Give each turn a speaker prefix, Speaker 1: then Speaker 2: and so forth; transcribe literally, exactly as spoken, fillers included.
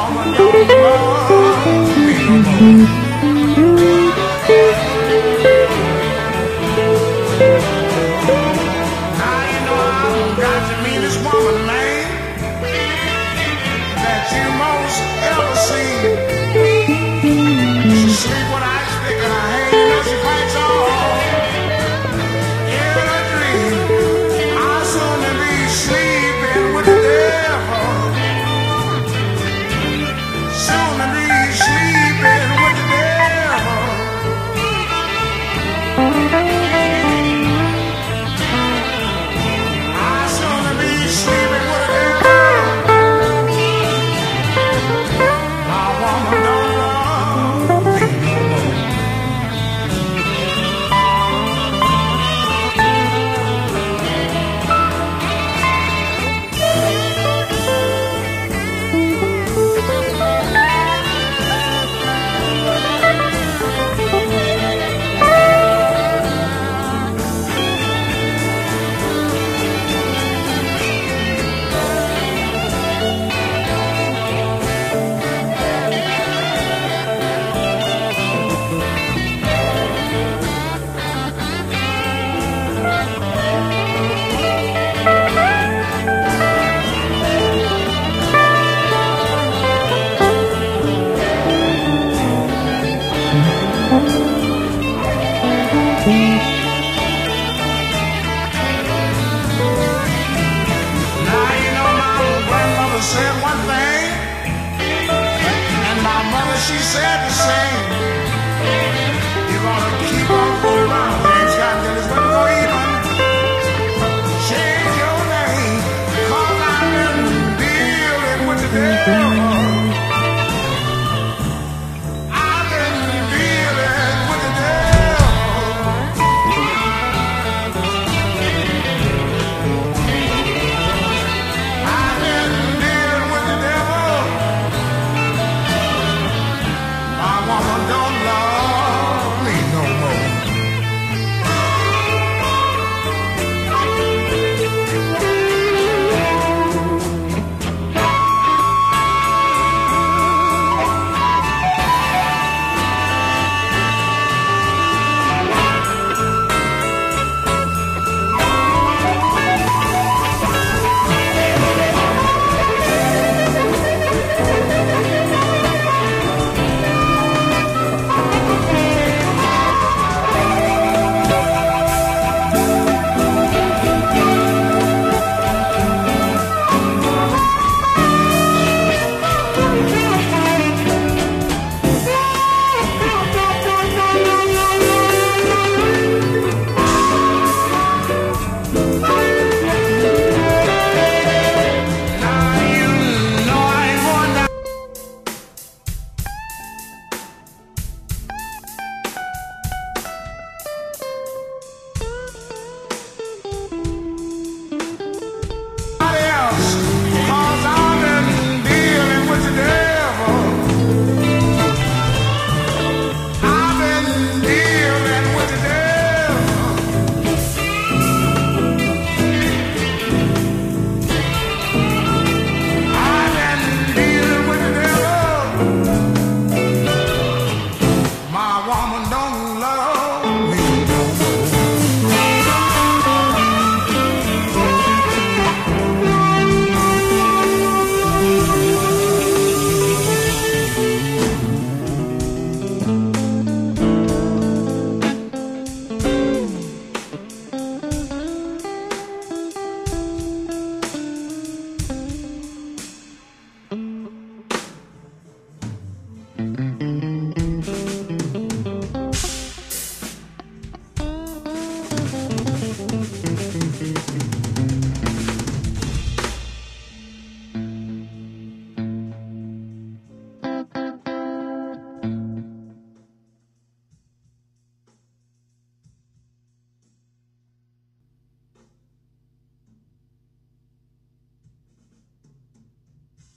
Speaker 1: woman don't love me no more. Now you know I've got to meet this woman, man, that you most ever see. She sleep when I speak and I hate, you know she fights all in a dream. I'll soon be sleeping with the devil. Soon to be sleeping with the devil. I'll soon to be sleeping with the devil. My woman don't love me no more. Now you know my grandmother said one thing, and my mother she said the same. You're gonna keep on fooling around, things got till it's gonna go even. Change your name, 'cause I've been dealing with the devil.